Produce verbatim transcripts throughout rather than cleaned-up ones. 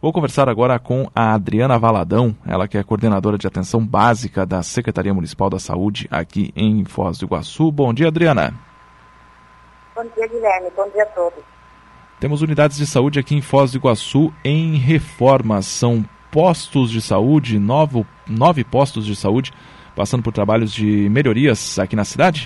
Vou conversar agora com a Adriana Valadão, ela que é coordenadora de atenção básica da Secretaria Municipal da Saúde aqui em Foz do Iguaçu. Bom dia, Adriana. Bom dia, Guilherme. Bom dia a todos. Temos unidades de saúde aqui em Foz do Iguaçu em reforma. São postos de saúde, novo, nove postos de saúde, passando por trabalhos de melhorias aqui na cidade?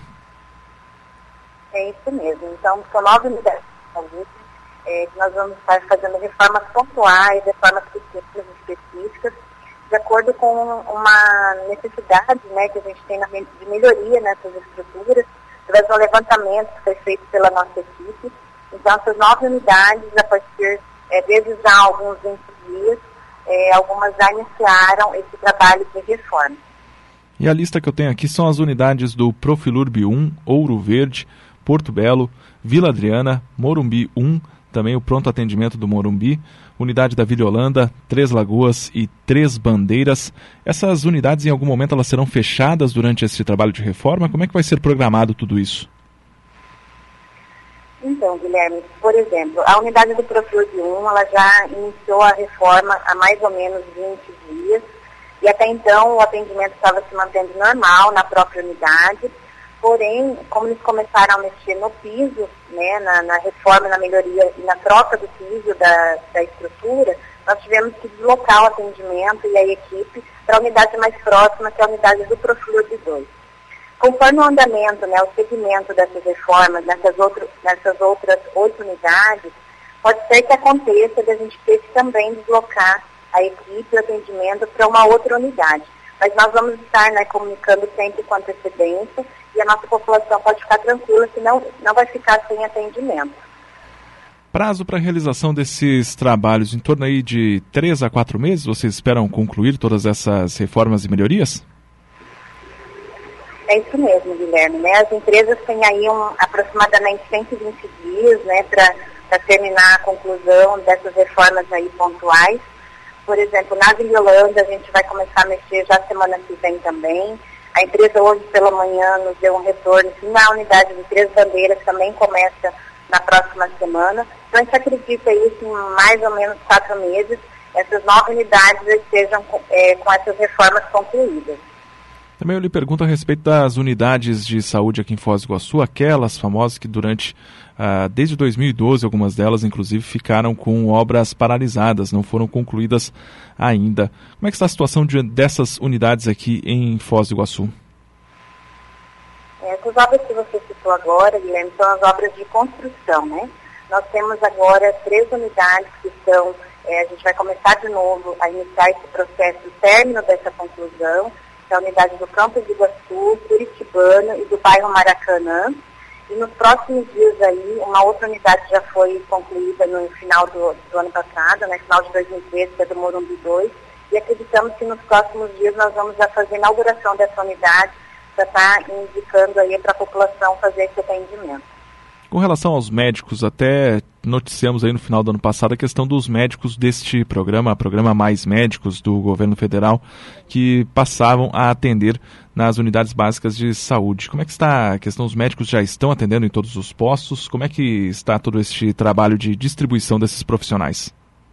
É isso mesmo. Então, são nove unidades de saúde. É, que nós vamos estar fazendo reformas pontuais, reformas específicas, de acordo com uma necessidade, né, que a gente tem na, de melhoria nessas estruturas, através do levantamento que foi feito pela nossa equipe. Então, essas nove unidades, a partir, é, desde já alguns vinte dias, é, algumas já iniciaram esse trabalho de reforma. E a lista que eu tenho aqui são as unidades do Profilurb um, Ouro Verde, Porto Belo, Vila Adriana, Morumbi um, também o pronto atendimento do Morumbi, unidade da Vila Holanda, Três Lagoas e Três Bandeiras. Essas unidades, em algum momento, elas serão fechadas durante esse trabalho de reforma? Como é que vai ser programado tudo isso? Então, Guilherme, por exemplo, a unidade do Profilurb um, ela já iniciou a reforma há mais ou menos vinte dias, e até então o atendimento estava se mantendo normal na própria unidade. Porém, como eles começaram a mexer no piso, né, na, na reforma, na melhoria e na troca do piso da, da estrutura, nós tivemos que deslocar o atendimento e a equipe para a unidade mais próxima, que é a unidade do Profilurb dois. Conforme o andamento, né, o segmento dessas reformas, nessas, outro, nessas outras oito unidades, pode ser que aconteça de a gente ter que também deslocar a equipe e o atendimento para uma outra unidade. Mas nós vamos estar, né, comunicando sempre com antecedência e a nossa população pode ficar tranquila que não, não vai ficar sem atendimento. Prazo para a realização desses trabalhos, em torno aí de três a quatro meses, vocês esperam concluir todas essas reformas e melhorias? É isso mesmo, Guilherme, né? As empresas têm aí um, aproximadamente cento e vinte dias, né, para terminar a conclusão dessas reformas aí pontuais. Por exemplo, na Vila Holanda a gente vai começar a mexer já semana que vem também. A empresa hoje pela manhã nos deu um retorno, que na unidade de Três Bandeiras também começa na próxima semana. Então a gente acredita aí que em mais ou menos quatro meses essas nove unidades estejam é, com essas reformas concluídas. Também eu lhe pergunto a respeito das unidades de saúde aqui em Foz do Iguaçu, aquelas famosas que durante, ah, desde dois mil e doze, algumas delas inclusive ficaram com obras paralisadas, não foram concluídas ainda. Como é que está a situação de, dessas unidades aqui em Foz do Iguaçu? Essas obras que você citou agora, Guilherme, são as obras de construção, né? Nós temos agora três unidades que estão, é, a gente vai começar de novo a iniciar esse processo, o término dessa conclusão, que é a unidade do Campos do Iguaçu, Curitibano e do bairro Maracanã. E nos próximos dias aí, uma outra unidade já foi concluída no final do, do ano passado, né, final de dois mil e treze, que é do Morumbi dois, e acreditamos que nos próximos dias nós vamos já fazer a inauguração dessa unidade, já está indicando aí para a população fazer esse atendimento. Com relação aos médicos, até noticiamos aí no final do ano passado a questão dos médicos deste programa, programa Mais Médicos do governo federal, que passavam a atender nas unidades básicas de saúde. Como é que está a questão? Os médicos já estão atendendo em todos os postos? Como é que está todo este trabalho de distribuição desses profissionais?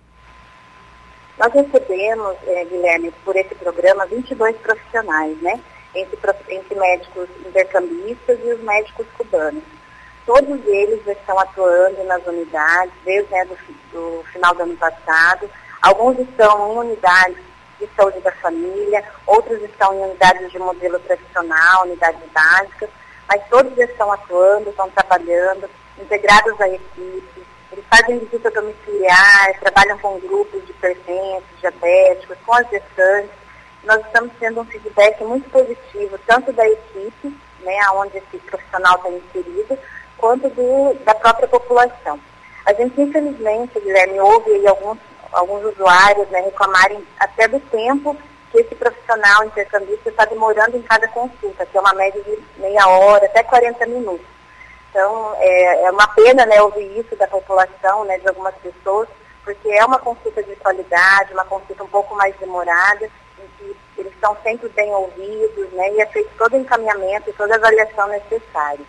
Nós recebemos, eh, Guilherme, por esse programa, vinte e dois profissionais, né? Entre, entre médicos intercambistas e os médicos cubanos. Todos eles estão atuando nas unidades desde, né, do, do final do ano passado. Alguns estão em unidades de saúde da família, outros estão em unidades de modelo tradicional, unidades básicas, mas todos estão atuando, estão trabalhando, integrados à equipe. Eles fazem visita domiciliar, trabalham com grupos de hipertensos, diabéticos, com as gestantes. Nós estamos tendo um feedback muito positivo, tanto da equipe, né, onde esse profissional está inserido, quanto do, da própria população. A gente, infelizmente, Guilherme, ouve aí alguns, alguns usuários, né, reclamarem até do tempo que esse profissional intercambista está demorando em cada consulta, que é uma média de meia hora, até quarenta minutos. Então, é, é uma pena, né, ouvir isso da população, né, de algumas pessoas, porque é uma consulta de qualidade, uma consulta um pouco mais demorada, em que eles estão sempre bem ouvidos, né, e é feito todo o encaminhamento e toda a avaliação necessária.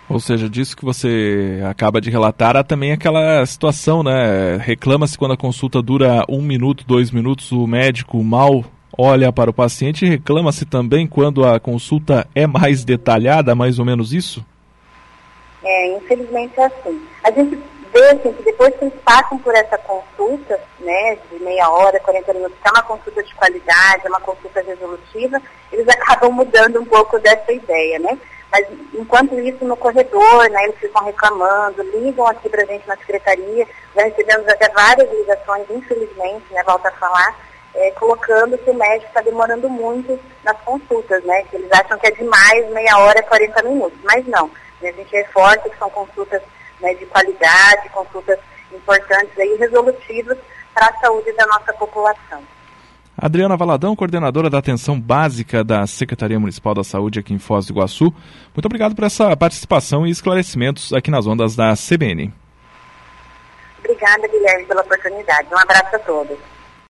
Ou seja, disso que você acaba de relatar, há também aquela situação, né? Reclama-se quando a consulta dura um minuto, dois minutos, o médico mal olha para o paciente, e reclama-se também quando a consulta é mais detalhada, mais ou menos isso? É, infelizmente é assim. A gente vê assim, que depois que eles passam por essa consulta, né, de meia hora, quarenta minutos, que é uma consulta de qualidade, é uma consulta resolutiva, eles acabam mudando um pouco dessa ideia, né? Mas, enquanto isso, no corredor, né, eles ficam reclamando, ligam aqui para a gente na secretaria, já recebemos até várias ligações, infelizmente, né, volto a falar, é, colocando que o médico está demorando muito nas consultas, né, que eles acham que é demais meia hora, quarenta minutos, mas não. Né, a gente reforça que são consultas, né, de qualidade, consultas importantes e resolutivas para a saúde da nossa população. Adriana Valadão, coordenadora da Atenção Básica da Secretaria Municipal da Saúde aqui em Foz do Iguaçu. Muito obrigado por essa participação e esclarecimentos aqui nas ondas da C B N. Obrigada, Guilherme, pela oportunidade. Um abraço a todos.